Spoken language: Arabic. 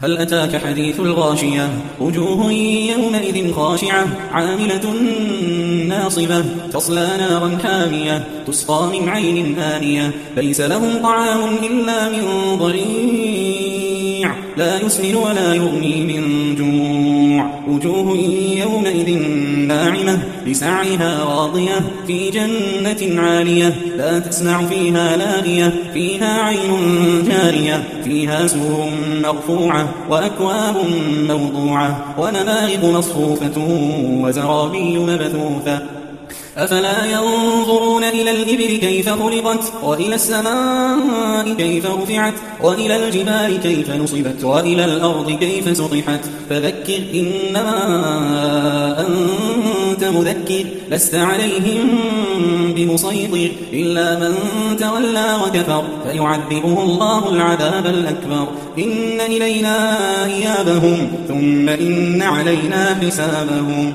هل أتاك حديث الغاشية وجوه يومئذ خاشعة عاملة ناصبة تصلى نارا حامية تسقى من عين آنية ليس لهم طعام إلا من ضريع لا يسمن ولا يغني من جوع وجوه يومئذ ناعمة لسعيها راضية في جنة عالية لا تسمع فيها لاغية فيها عين جارية فيها سرر مرفوعة وأكواب موضوعة ونمارق مصفوفة وزرابي مبثوثة أفلا ينظرون إلى الإبل كيف خلقت وإلى السماء كيف رفعت وإلى الجبال كيف نصبت وإلى الأرض كيف سطحت فذكر إنما أنت مذكر لست عليهم بمسيطر إلا من تولى وكفر فيعذبه الله العذاب الأكبر إن إلينا إيابهم ثم إن علينا حسابهم